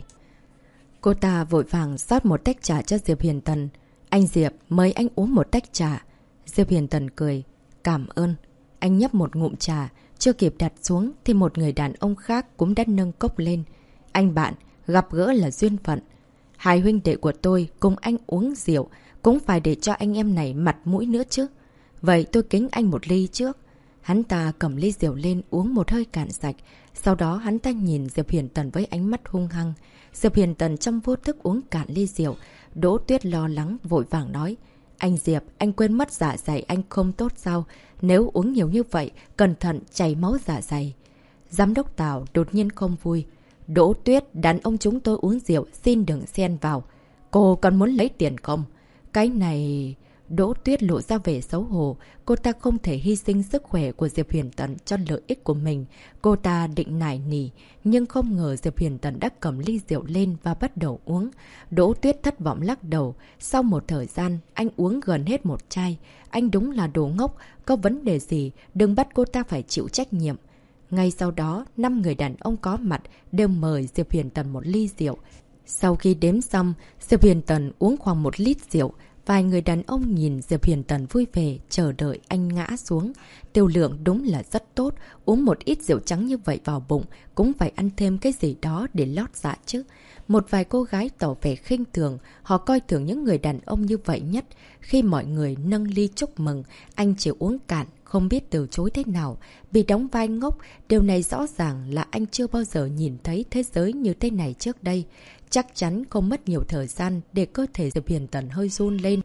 Cô ta vội vàng rót một tách trà cho Diệp Huyền Tần. Anh Diệp, mời anh uống một tách trà. Diệp Huyền Tần cười. Cảm ơn. Anh nhấp một ngụm trà, chưa kịp đặt xuống thì một người đàn ông khác cũng đã nâng cốc lên. Anh bạn, gặp gỡ là duyên phận. Hai huynh đệ của tôi cùng anh uống rượu, cũng phải để cho anh em này mặt mũi nữa chứ. Vậy tôi kính anh một ly trước. Hắn ta cầm ly rượu lên uống một hơi cạn sạch. Sau đó hắn ta nhìn Diệp Huyền Tần với ánh mắt hung hăng. Diệp Huyền Tần trong vô thức uống cạn ly rượu. Đỗ Tuyết lo lắng vội vàng nói. Anh Diệp, anh quên mất dạ dày anh không tốt sao? Nếu uống nhiều như vậy, cẩn thận chảy máu dạ dày. Giám đốc Tào đột nhiên không vui. Đỗ Tuyết, đàn ông chúng tôi uống rượu, xin đừng xen vào. Cô còn muốn lấy tiền không? Cái này... Đỗ Tuyết lộ ra vẻ xấu hổ. Cô ta không thể hy sinh sức khỏe của Diệp Huyền Tần cho lợi ích của mình. Cô ta định nài nỉ, nhưng không ngờ Diệp Huyền Tần đã cầm ly rượu lên và bắt đầu uống. Đỗ Tuyết thất vọng lắc đầu. Sau một thời gian, anh uống gần hết một chai. Anh đúng là đồ ngốc, có vấn đề gì, đừng bắt cô ta phải chịu trách nhiệm. Ngay sau đó, 5 người đàn ông có mặt đều mời Diệp Huyền Tần một ly rượu. Sau khi đếm xong, Diệp Huyền Tần uống khoảng 1 lít rượu. Vài người đàn ông nhìn Diệp Huyền Tần vui vẻ, chờ đợi anh ngã xuống. Tiêu lượng đúng là rất tốt, uống một ít rượu trắng như vậy vào bụng, cũng phải ăn thêm cái gì đó để lót dạ chứ. Một vài cô gái tỏ vẻ khinh thường, họ coi thường những người đàn ông như vậy nhất. Khi mọi người nâng ly chúc mừng, anh chỉ uống cạn, không biết từ chối thế nào. Bị đóng vai ngốc, điều này rõ ràng là anh chưa bao giờ nhìn thấy thế giới như thế này trước đây. Chắc chắn không mất nhiều thời gian để cơ thể Diệp Huyền Tần hơi run lên.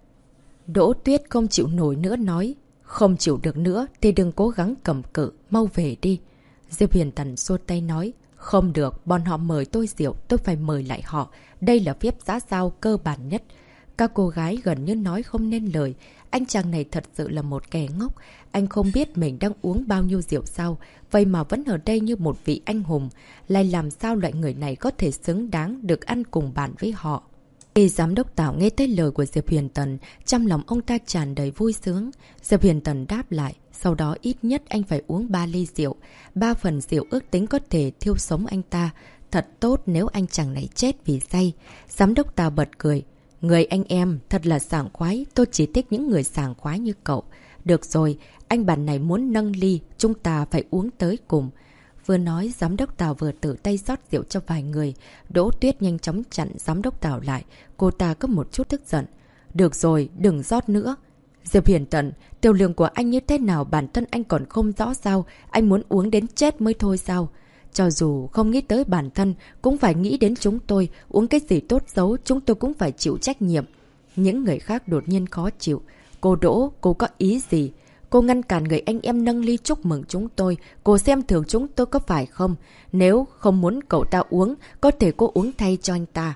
Đỗ Tuyết không chịu nổi nữa nói. Không chịu được nữa thì đừng cố gắng cầm cự, mau về đi. Diệp Huyền Tần xua tay nói. Không được, bọn họ mời tôi rượu, tôi phải mời lại họ. Đây là phép xã giao cơ bản nhất. Các cô gái gần như nói không nên lời. Anh chàng này thật sự là một kẻ ngốc. Anh không biết mình đang uống bao nhiêu rượu sao. Vậy mà vẫn ở đây như một vị anh hùng. Lại làm sao loại người này có thể xứng đáng được ăn cùng bàn với họ. Khi giám đốc Tào nghe tới lời của Diệp Huyền Tần, trong lòng ông ta tràn đầy vui sướng. Diệp Huyền Tần đáp lại. Sau đó ít nhất anh phải uống 3 ly rượu. 3 phần rượu ước tính có thể thiêu sống anh ta. Thật tốt nếu anh chàng này chết vì say. Giám đốc Tào bật cười. Người anh em thật là sảng khoái, tôi chỉ thích những người sảng khoái như cậu. Được rồi, anh bạn này muốn nâng ly, chúng ta phải uống tới cùng. Vừa nói, giám đốc Tào vừa tự tay rót rượu cho vài người. Đỗ Tuyết nhanh chóng chặn giám đốc Tào lại. Cô ta có một chút tức giận. Được rồi, đừng rót nữa. Diệp Hiền Tần, tiểu lượng của anh như thế nào bản thân anh còn không rõ sao? Anh muốn uống đến chết mới thôi sao? Cho dù không nghĩ tới bản thân, cũng phải nghĩ đến chúng tôi. Uống cái gì tốt xấu, chúng tôi cũng phải chịu trách nhiệm. Những người khác đột nhiên khó chịu. Cô Đỗ, cô có ý gì? Cô ngăn cản người anh em nâng ly chúc mừng chúng tôi. Cô xem thường chúng tôi có phải không? Nếu không muốn cậu ta uống, có thể cô uống thay cho anh ta.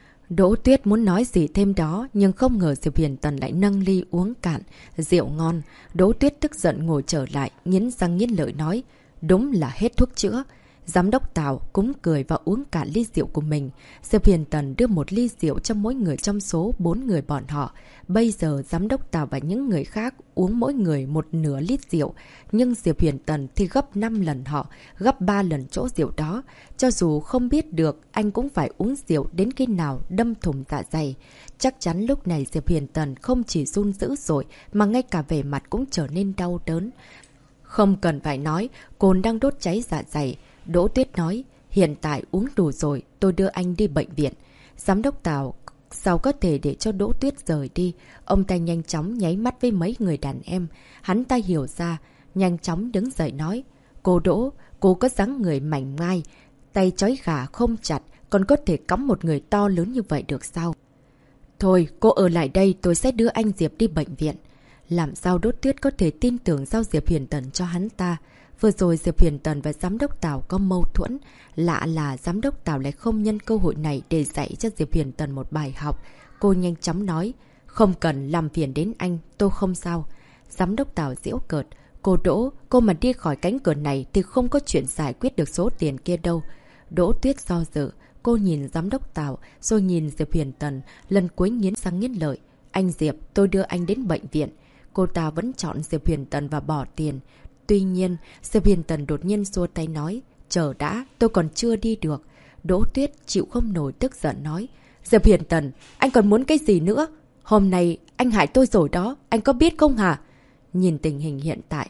Đỗ Tuyết muốn nói gì thêm đó, nhưng không ngờ Diệp Hiền Tần lại nâng ly uống cạn. Rượu ngon. Đỗ Tuyết tức giận ngồi trở lại, nghiến răng nghiến lợi nói. Đúng là hết thuốc chữa. Giám đốc Tào cũng cười và uống cả ly rượu của mình. Diệp Hiền Tần đưa một ly rượu cho mỗi người trong số 4 người bọn họ. Bây giờ giám đốc Tào và những người khác uống mỗi người một nửa lít rượu. Nhưng Diệp Hiền Tần thì gấp 5 lần họ, gấp 3 lần chỗ rượu đó. Cho dù không biết được, anh cũng phải uống rượu đến khi nào đâm thủng dạ dày. Chắc chắn lúc này Diệp Hiền Tần không chỉ run dữ dội mà ngay cả vẻ mặt cũng trở nên đau đớn. Không cần phải nói, cồn đang đốt cháy dạ dày. Đỗ Tuyết nói, hiện tại uống đủ rồi, tôi đưa anh đi bệnh viện. Giám đốc Tào sao có thể để cho Đỗ Tuyết rời đi. Ông ta nhanh chóng nháy mắt với mấy người đàn em. Hắn ta hiểu ra, nhanh chóng đứng dậy nói, cô Đỗ, cô có dáng người mảnh mai, tay trói gà không chặt, còn có thể cõng một người to lớn như vậy được sao? Thôi, cô ở lại đây, tôi sẽ đưa anh Diệp đi bệnh viện. Làm sao Đỗ Tuyết có thể tin tưởng giao Diệp Hiền Tần cho hắn ta? Vừa rồi Diệp Hiền Tần và giám đốc Tào có mâu thuẫn. Lạ là giám đốc Tào lại không nhân cơ hội này để dạy cho Diệp Hiền Tần một bài học. Cô nhanh chóng nói, không cần làm phiền đến anh, tôi không sao. Giám đốc Tào giễu cợt, cô Đỗ, cô mà đi khỏi cánh cửa này thì không có chuyện giải quyết được số tiền kia đâu. Đỗ Tuyết do dự, cô nhìn giám đốc Tào rồi nhìn Diệp Hiền Tần, lần cuối nghiến răng nghiến lợi. Anh Diệp, tôi đưa anh đến bệnh viện. Cô ta vẫn chọn Diệp Hiền Tần và bỏ tiền. Tuy nhiên, Diệp Hiền Tần đột nhiên xua tay nói, chờ đã, tôi còn chưa đi được. Đỗ Tuyết chịu không nổi tức giận nói, Diệp Hiền Tần, anh còn muốn cái gì nữa? Hôm nay anh hại tôi rồi đó, anh có biết không hả? Nhìn tình hình hiện tại,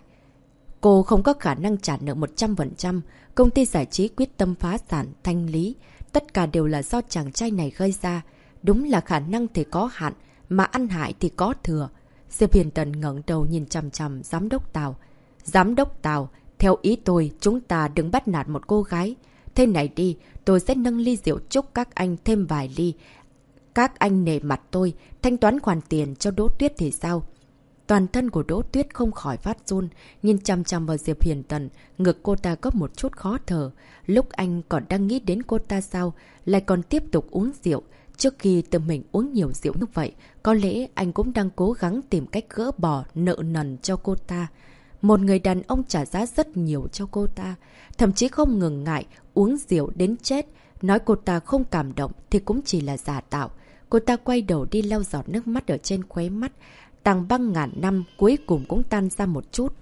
cô không có khả năng trả nợ 100%. Công ty giải trí quyết tâm phá sản, thanh lý. Tất cả đều là do chàng trai này gây ra. Đúng là khả năng thì có hạn, mà ăn hại thì có thừa. Diệp Hiền Tần ngẩng đầu nhìn chằm chằm giám đốc Tào. Giám đốc Tào, theo ý tôi, chúng ta đừng bắt nạt một cô gái. Thế này đi, tôi sẽ nâng ly rượu chúc các anh thêm vài ly. Các anh nể mặt tôi, thanh toán khoản tiền cho Đỗ Tuyết thì sao? Toàn thân của Đỗ Tuyết không khỏi phát run, nhìn chằm chằm vào Diệp Hiền Tần, ngực cô ta có một chút khó thở. Lúc anh còn đang nghĩ đến cô ta sao, lại còn tiếp tục uống rượu. Trước khi tự mình uống nhiều rượu như vậy, có lẽ anh cũng đang cố gắng tìm cách gỡ bỏ nợ nần cho cô ta. Một người đàn ông trả giá rất nhiều cho cô ta, thậm chí không ngừng ngại uống rượu đến chết. Nói cô ta không cảm động thì cũng chỉ là giả tạo. Cô ta quay đầu đi lau giọt nước mắt ở trên khóe mắt. Tảng băng ngàn năm cuối cùng cũng tan ra một chút.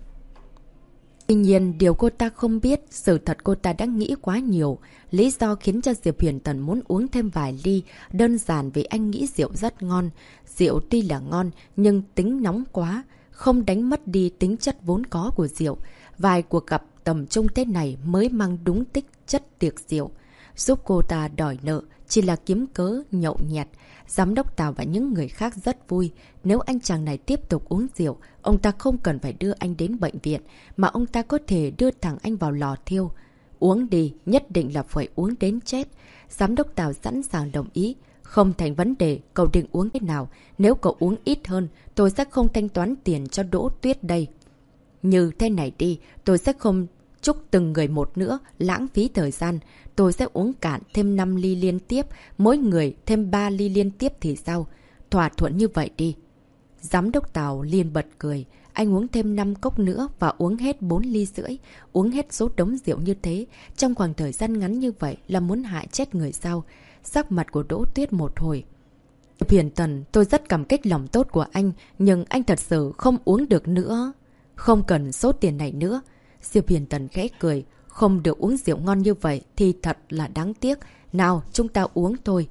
Tuy nhiên, điều cô ta không biết, sự thật cô ta đã nghĩ quá nhiều. Lý do khiến cho Diệp Hiền Tần muốn uống thêm vài ly, đơn giản vì anh nghĩ rượu rất ngon. Rượu tuy là ngon, nhưng tính nóng quá, không đánh mất đi tính chất vốn có của rượu. Vài cuộc gặp tầm trung thế này mới mang đúng tích chất tiệc rượu. Giúp cô ta đòi nợ, chỉ là kiếm cớ, nhậu nhẹt. Giám đốc Tào và những người khác rất vui. Nếu anh chàng này tiếp tục uống rượu, ông ta không cần phải đưa anh đến bệnh viện, mà ông ta có thể đưa thẳng anh vào lò thiêu. Uống đi, nhất định là phải uống đến chết. Giám đốc Tào sẵn sàng đồng ý. Không thành vấn đề, cậu định uống thế nào? Nếu cậu uống ít hơn, tôi sẽ không thanh toán tiền cho Đỗ Tuyết đây. Như thế này đi, tôi sẽ không chúc từng người một nữa, lãng phí thời gian. Tôi sẽ uống cạn thêm 5 ly liên tiếp, mỗi người thêm 3 ly liên tiếp thì sao? Thỏa thuận như vậy đi. Giám đốc Tào liền bật cười. Anh uống thêm 5 cốc nữa và uống hết 4 ly rưỡi. Uống hết số đống rượu như thế, trong khoảng thời gian ngắn như vậy là muốn hại chết người sao? Sắc mặt của Đỗ Tuyết một hồi. Hiền Tần, tôi rất cảm kích lòng tốt của anh, nhưng anh thật sự không uống được nữa. Không cần số tiền này nữa. Diệp Hiền Tần khẽ cười. Không được uống rượu ngon như vậy thì thật là đáng tiếc. Nào, chúng ta uống thôi.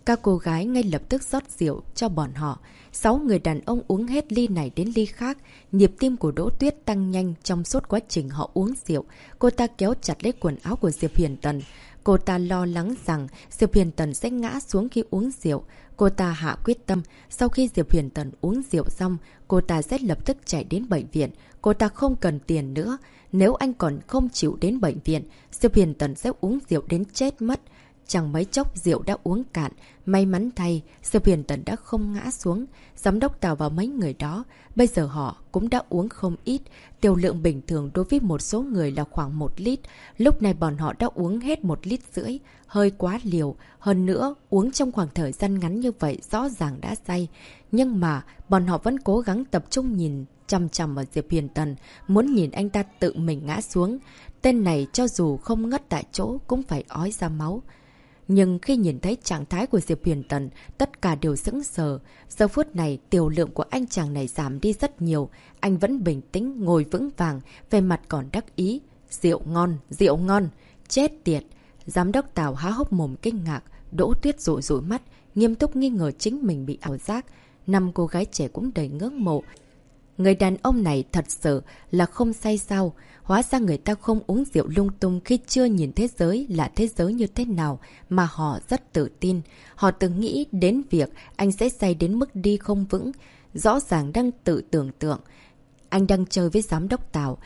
Các cô gái ngay lập tức rót rượu cho bọn họ. 6 người đàn ông uống hết ly này đến ly khác. Nhịp tim của Đỗ Tuyết tăng nhanh trong suốt quá trình họ uống rượu. Cô ta kéo chặt lấy quần áo của Diệp Hiền Tần. Cô ta lo lắng rằng Diệp Hiền Tần sẽ ngã xuống khi uống rượu. Cô ta hạ quyết tâm, sau khi Diệp Hiền Tần uống rượu xong, cô ta sẽ lập tức chạy đến bệnh viện. Cô ta không cần tiền nữa. Nếu anh còn không chịu đến bệnh viện, Diệp Hiền Tần sẽ uống rượu đến chết mất. Chẳng mấy chốc rượu đã uống cạn. May mắn thay, Diệp Hiền Tần đã không ngã xuống. Giám đốc Tào và mấy người đó, bây giờ họ cũng đã uống không ít. Tiêu lượng bình thường đối với một số người là khoảng 1 lít. Lúc này bọn họ đã uống hết 1,5 lít. Hơi quá liều. Hơn nữa, uống trong khoảng thời gian ngắn như vậy rõ ràng đã say. Nhưng mà, bọn họ vẫn cố gắng tập trung nhìn chằm chằm vào Diệp Hiền Tần, muốn nhìn anh ta tự mình ngã xuống. Tên này cho dù không ngất tại chỗ cũng phải ói ra máu. Nhưng khi nhìn thấy trạng thái của Diệp Hiền Tần, tất cả đều sững sờ. Giờ phút này, tiểu lượng của anh chàng này giảm đi rất nhiều. Anh vẫn bình tĩnh, ngồi vững vàng, về mặt còn đắc ý. Rượu ngon, rượu ngon, chết tiệt. Giám đốc Tào há hốc mồm kinh ngạc, Đỗ Tuyết rụi rụi mắt, nghiêm túc nghi ngờ chính mình bị ảo giác. 5 cô gái trẻ cũng đầy ngưỡng mộ. Người đàn ông này thật sự là không say sao. Hóa ra người ta không uống rượu lung tung khi chưa nhìn thế giới là thế giới như thế nào, mà họ rất tự tin. Họ từng nghĩ đến việc anh sẽ say đến mức đi không vững. Rõ ràng đang tự tưởng tượng. Anh đang chơi với giám đốc Tào,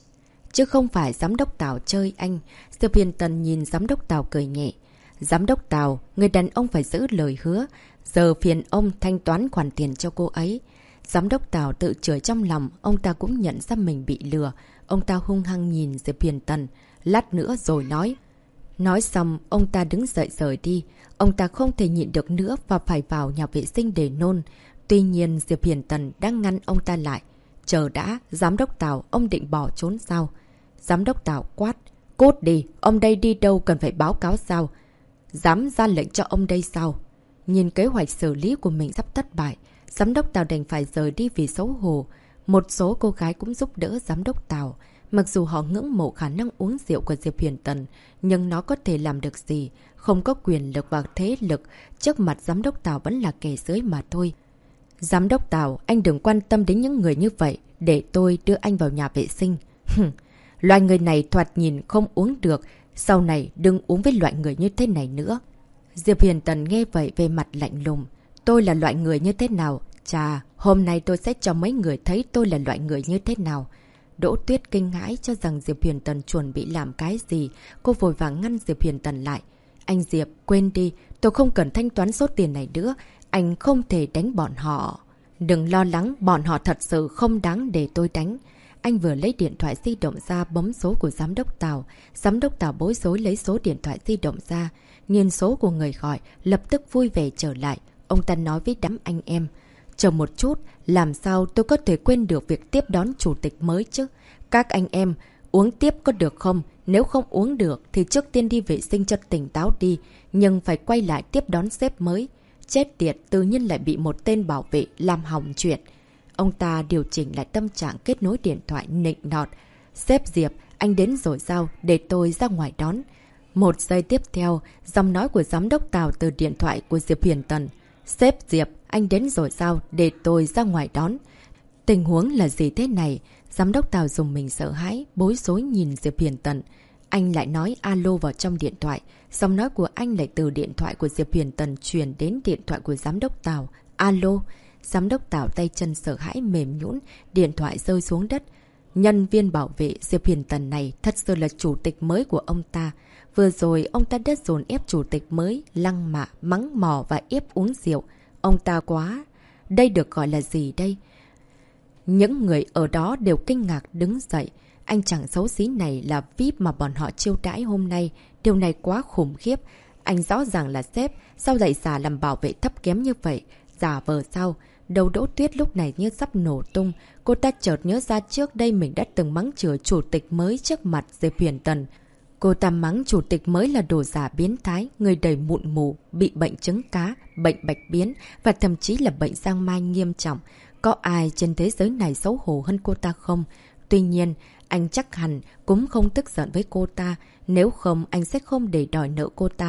chứ không phải giám đốc Tào chơi anh. Diệp Hiền Tần nhìn giám đốc Tào cười nhẹ. Giám đốc Tào, người đàn ông phải giữ lời hứa. Giờ phiền ông thanh toán khoản tiền cho cô ấy. Giám đốc Tào tự chửi trong lòng, ông ta cũng nhận ra mình bị lừa. Ông ta hung hăng nhìn Diệp Hiền Tần, lát nữa rồi nói. Nói xong, ông ta đứng dậy rời đi. Ông ta không thể nhịn được nữa và phải vào nhà vệ sinh để nôn. Tuy nhiên, Diệp Hiền Tần đang ngăn ông ta lại. Chờ đã, giám đốc Tào, ông định bỏ trốn sao? Giám đốc Tào quát. Cút đi, ông đây đi đâu cần phải báo cáo sao? Dám ra lệnh cho ông đây sao? Nhìn kế hoạch xử lý của mình sắp thất bại, giám đốc Tào đành phải rời đi vì xấu hổ. Một số cô gái cũng giúp đỡ giám đốc Tào. Mặc dù họ ngưỡng mộ khả năng uống rượu của Diệp Hiền Tần, nhưng nó có thể làm được gì? Không có quyền lực và thế lực, trước mặt giám đốc Tào vẫn là kẻ dưới mà thôi. Giám đốc Tào, anh đừng quan tâm đến những người như vậy, để tôi đưa anh vào nhà vệ sinh. Loại người này thoạt nhìn không uống được, sau này đừng uống với loại người như thế này nữa. Diệp Hiền Tần nghe vậy về mặt lạnh lùng. Tôi là loại người như thế nào? Chà, hôm nay tôi sẽ cho mấy người thấy tôi là loại người như thế nào. Đỗ Tuyết kinh hãi cho rằng Diệp Hiền Tần chuẩn bị làm cái gì. Cô vội vàng ngăn Diệp Hiền Tần lại. Anh Diệp, quên đi, tôi không cần thanh toán số tiền này nữa. Anh không thể đánh bọn họ. Đừng lo lắng, bọn họ thật sự không đáng để tôi đánh. Anh vừa lấy điện thoại di động ra bấm số của giám đốc Tào. Giám đốc Tào bối rối lấy số điện thoại di động ra. Nhìn số của người gọi, lập tức vui vẻ trở lại. Ông ta nói với đám anh em. Chờ một chút, làm sao tôi có thể quên được việc tiếp đón chủ tịch mới chứ? Các anh em, uống tiếp có được không? Nếu không uống được thì trước tiên đi vệ sinh cho tỉnh táo đi. Nhưng phải quay lại tiếp đón sếp mới. Chết tiệt, tự nhiên lại bị một tên bảo vệ làm hỏng chuyện. Ông ta điều chỉnh lại tâm trạng kết nối điện thoại nịnh nọt. Sếp Diệp, anh đến rồi sao? Để tôi ra ngoài đón. Một giây tiếp theo, giọng nói của giám đốc Tào từ điện thoại của Diệp Hiền Tần. Sếp Diệp, anh đến rồi sao? Để tôi ra ngoài đón. Tình huống là gì thế này? Giám đốc Tào dùng mình sợ hãi, bối rối nhìn Diệp Hiền Tần. Anh lại nói alo vào trong điện thoại. Giọng nói của anh lại từ điện thoại của Diệp Hiền Tần truyền đến điện thoại của giám đốc Tào. Alo. Giám đốc Tào tay chân sợ hãi mềm nhũn, điện thoại rơi xuống đất. Nhân viên bảo vệ Diệp Hiền Tần này thật sự là chủ tịch mới của ông ta. Vừa rồi ông ta đã dồn ép chủ tịch mới, lăng mạ, mắng mò và ép uống rượu. Ông ta quá. Đây được gọi là gì đây? Những người ở đó đều kinh ngạc đứng dậy. Anh chàng xấu xí này là VIP mà bọn họ chiêu đãi hôm nay. Điều này quá khủng khiếp. Anh rõ ràng là sếp, sao lại giả làm bảo vệ thấp kém như vậy? Giả vờ sao? Đầu Đỗ Tuyết lúc này như sắp nổ tung. Cô ta chợt nhớ ra trước đây mình đã từng mắng chửi chủ tịch mới trước mặt Diệp Hiền Tần. Cô ta mắng chủ tịch mới là đồ giả biến thái, người đầy mụn mù, bị bệnh trứng cá, bệnh bạch biến và thậm chí là bệnh giang mai nghiêm trọng. Có ai trên thế giới này xấu hổ hơn cô ta không? Tuy nhiên, anh chắc hẳn cũng không tức giận với cô ta, nếu không anh sẽ không để đòi nợ cô ta.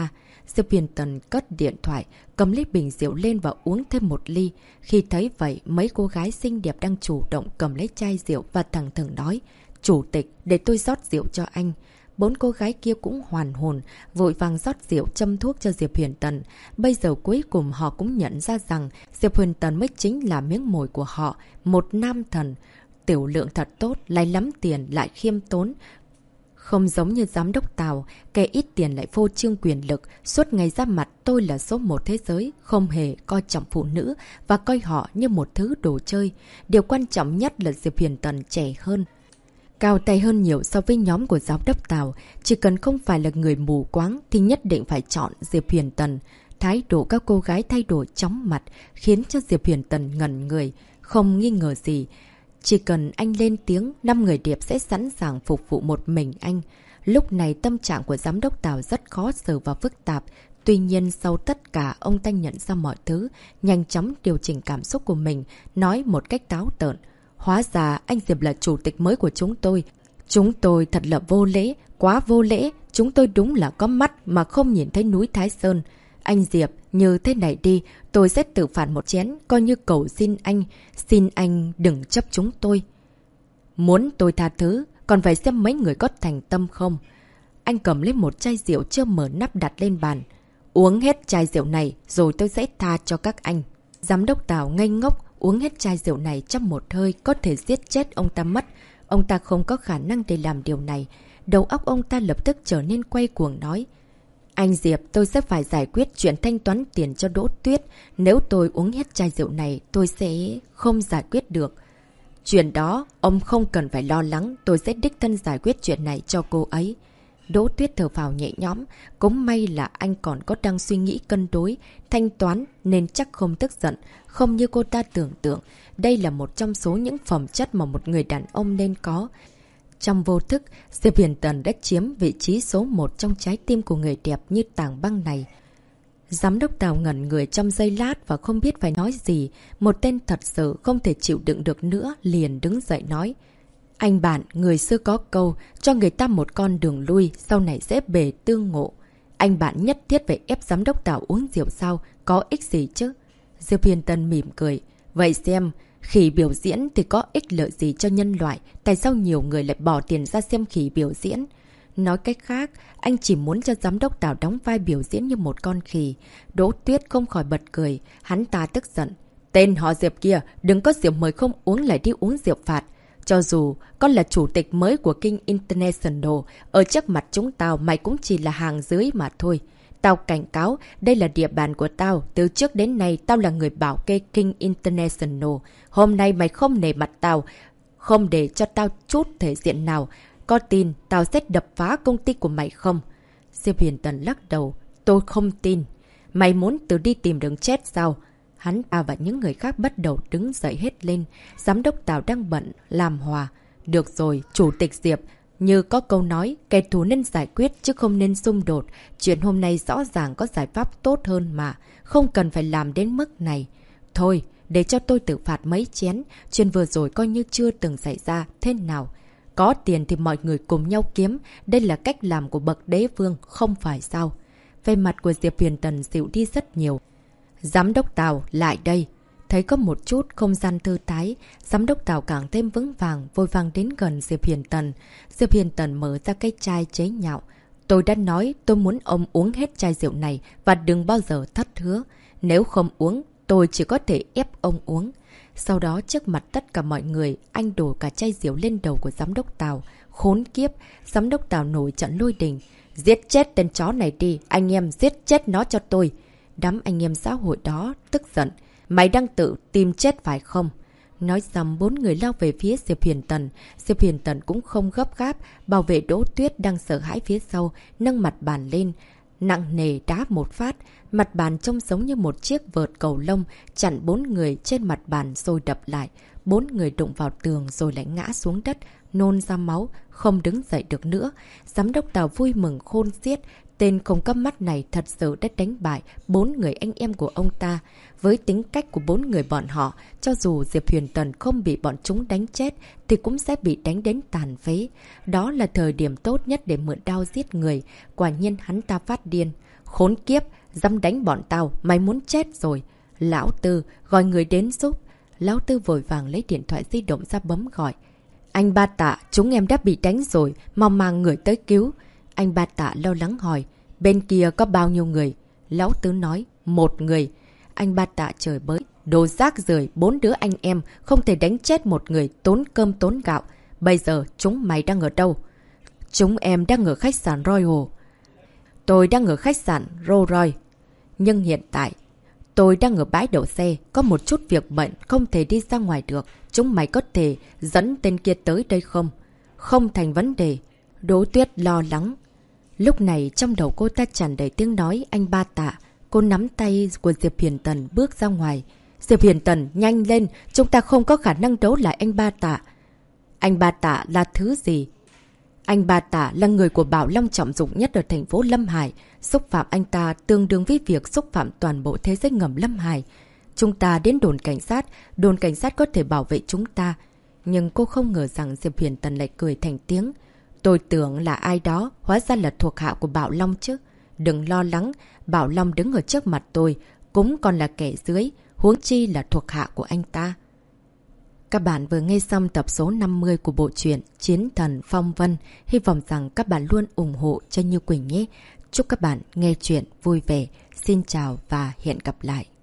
Diệp Huyền Tần cất điện thoại, cầm lấy bình rượu lên và uống thêm một ly. Khi thấy vậy, mấy cô gái xinh đẹp đang chủ động cầm lấy chai rượu và thẳng thừng nói: "Chủ tịch, để tôi rót rượu cho anh." 4 cô gái kia cũng hoàn hồn, vội vàng rót rượu châm thuốc cho Diệp Huyền Tần. Bây giờ cuối cùng họ cũng nhận ra rằng Diệp Huyền Tần mới chính là miếng mồi của họ, một nam thần. Tiểu lượng thật tốt, lấy lắm tiền lại khiêm tốn. Không giống như giám đốc Tào, kẻ ít tiền lại phô trương quyền lực, suốt ngày ra mặt tôi là số 1 thế giới, không hề coi trọng phụ nữ và coi họ như một thứ đồ chơi. Điều quan trọng nhất là Diệp Huyền Tần trẻ hơn, cao tay hơn nhiều so với nhóm của giám đốc Tào. Chỉ cần không phải là người mù quáng thì nhất định phải chọn Diệp Huyền Tần. Thái độ các cô gái thay đổi chóng mặt, khiến cho Diệp Huyền Tần ngẩn người, không nghi ngờ gì. Chỉ cần anh lên tiếng, 5 người đẹp sẽ sẵn sàng phục vụ một mình anh. Lúc này tâm trạng của giám đốc Tào rất khó xử và phức tạp. Tuy nhiên sau tất cả, ông ta nhận ra mọi thứ, nhanh chóng điều chỉnh cảm xúc của mình, nói một cách táo tợn: "Hóa ra anh Diệp là chủ tịch mới của chúng tôi. Chúng tôi thật là vô lễ, quá vô lễ. Chúng tôi đúng là có mắt mà không nhìn thấy núi Thái Sơn. Anh Diệp, như thế này đi, tôi sẽ tự phạt một chén, coi như cầu xin anh. Xin anh đừng chấp chúng tôi." Muốn tôi tha thứ, còn phải xem mấy người có thành tâm không. Anh cầm lấy một chai rượu chưa mở nắp đặt lên bàn. "Uống hết chai rượu này, rồi tôi sẽ tha cho các anh." Giám đốc Tào ngây ngốc, uống hết chai rượu này trong một hơi có thể giết chết ông ta mất. Ông ta không có khả năng để làm điều này. Đầu óc ông ta lập tức trở nên quay cuồng nói: "Anh Diệp, tôi sẽ phải giải quyết chuyện thanh toán tiền cho Đỗ Tuyết. Nếu tôi uống hết chai rượu này, tôi sẽ không giải quyết được. Chuyện đó, ông không cần phải lo lắng, tôi sẽ đích thân giải quyết chuyện này cho cô ấy." Đỗ Tuyết thở phào nhẹ nhõm, cũng may là anh còn có đang suy nghĩ cân đối, thanh toán nên chắc không tức giận, không như cô ta tưởng tượng. Đây là một trong số những phẩm chất mà một người đàn ông nên có. Trong vô thức, Diệp Huyền Tần đã chiếm vị trí số 1 trong trái tim của người đẹp như tảng băng này. Giám đốc Tào ngẩn người trong giây lát và không biết phải nói gì. Một tên thật sự không thể chịu đựng được nữa, liền đứng dậy nói: "Anh bạn, người xưa có câu, cho người ta một con đường lui, sau này sẽ bề tương ngộ. Anh bạn nhất thiết phải ép giám đốc Tào uống rượu sao, có ích gì chứ?" Diệp Huyền Tân mỉm cười: "Vậy xem, khỉ biểu diễn thì có ích lợi gì cho nhân loại? Tại sao nhiều người lại bỏ tiền ra xem khỉ biểu diễn?" Nói cách khác, anh chỉ muốn cho giám đốc Tào đóng vai biểu diễn như một con khỉ. Đỗ Tuyết không khỏi bật cười, hắn ta tức giận: "Tên họ Diệp kia, đừng có rượu mời không uống lại đi uống rượu phạt. Cho dù con là chủ tịch mới của King International, ở trước mặt chúng tao mày cũng chỉ là hàng dưới mà thôi. Tao cảnh cáo, đây là địa bàn của tao. Từ trước đến nay, tao là người bảo kê King International. Hôm nay mày không nể mặt tao, không để cho tao chút thể diện nào. Có tin tao sẽ đập phá công ty của mày không?" Diệp Huyền Tần lắc đầu: "Tôi không tin. Mày muốn tự đi tìm đường chết sao?" Hắn ta và những người khác bắt đầu đứng dậy hết lên. Giám đốc Tào đang bận làm hòa: "Được rồi, Chủ tịch Diệp, như có câu nói, kẻ thù nên giải quyết chứ không nên xung đột. Chuyện hôm nay rõ ràng có giải pháp tốt hơn mà, không cần phải làm đến mức này. Thôi, để cho tôi tự phạt mấy chén, chuyện vừa rồi coi như chưa từng xảy ra, thế nào? Có tiền thì mọi người cùng nhau kiếm, đây là cách làm của bậc đế vương, không phải sao?" Về mặt của Diệp Huyền Tần dịu đi rất nhiều. "Giám đốc Tào, lại đây." Thấy có một chút không gian thư thái, giám đốc Tào càng thêm vững vàng, vội vàng đến gần Diệp Huyền Tần. Diệp Huyền Tần mở ra cái chai chế nhạo: "Tôi đã nói tôi muốn ông uống hết chai rượu này và đừng bao giờ thất hứa. Nếu không uống, tôi chỉ có thể ép ông uống." Sau đó trước mặt tất cả mọi người, anh đổ cả chai rượu lên đầu của giám đốc Tào. Khốn kiếp, giám đốc Tào nổi trận lôi đình: "Giết chết tên chó này đi, anh em giết chết nó cho tôi." Đám anh em xã hội đó tức giận: "Mày đang tự tìm chết phải không?" Nói xong 4 người lao về phía Diệp Huyền Tần. Diệp Huyền Tần cũng không gấp gáp, bảo vệ Đỗ Tuyết đang sợ hãi phía sau, nâng mặt bàn lên, nặng nề đá một phát. Mặt bàn trông giống như một chiếc vợt cầu lông, chặn 4 người trên mặt bàn rồi đập lại. 4 người đụng vào tường rồi lại ngã xuống đất, nôn ra máu, không đứng dậy được nữa. Giám đốc Tào vui mừng khôn xiết. Tên không cắp mắt này thật sự đã đánh bại 4 người anh em của ông ta. Với tính cách của 4 người bọn họ, cho dù Diệp Huyền Tần không bị bọn chúng đánh chết thì cũng sẽ bị đánh đến tàn phế. Đó là thời điểm tốt nhất để mượn đao giết người. Quả nhiên hắn ta phát điên. Khốn kiếp, dám đánh bọn tao, mày muốn chết rồi. Lão Tư, gọi người đến giúp. Lão Tư vội vàng lấy điện thoại di động ra bấm gọi. Anh Ba Tạ, chúng em đã bị đánh rồi, mau mang người tới cứu. Anh Ba Tạ lo lắng hỏi, bên kia có bao nhiêu người? Lão Tư nói, 1 người. Anh Ba Tạ trời bới, đồ rác rưởi, 4 đứa anh em, không thể đánh chết một người, tốn cơm tốn gạo. Bây giờ chúng mày đang ở đâu? Chúng em đang ở khách sạn Royal. Tôi đang ở khách sạn Rolls Royce. Nhưng hiện tại, tôi đang ở bãi đậu xe, có một chút việc bận, không thể đi ra ngoài được. Chúng mày có thể dẫn tên kia tới đây không? Không thành vấn đề. Đỗ Tuyết lo lắng. Lúc này trong đầu cô ta tràn đầy tiếng nói anh Ba Tạ. Cô nắm tay của Diệp Hiền Tần bước ra ngoài. Diệp Hiền Tần, nhanh lên, chúng ta không có khả năng đấu lại anh Ba Tạ. Anh Ba Tạ là thứ gì? Anh Ba Tạ là người của Bảo Long trọng dụng nhất ở thành phố Lâm Hải. Xúc phạm anh ta tương đương với việc xúc phạm toàn bộ thế giới ngầm Lâm Hải. Chúng ta đến đồn cảnh sát có thể bảo vệ chúng ta. Nhưng cô không ngờ rằng Diệp Hiền Tần lại cười thành tiếng. Tôi tưởng là ai đó, hóa ra là thuộc hạ của Bảo Long chứ. Đừng lo lắng, Bảo Long đứng ở trước mặt tôi, cũng còn là kẻ dưới, huống chi là thuộc hạ của anh ta. Các bạn vừa nghe xong tập số 50 của bộ truyện Chiến Thần Phong Vân. Hy vọng rằng các bạn luôn ủng hộ cho Như Quỳnh nhé. Chúc các bạn nghe chuyện vui vẻ. Xin chào và hẹn gặp lại.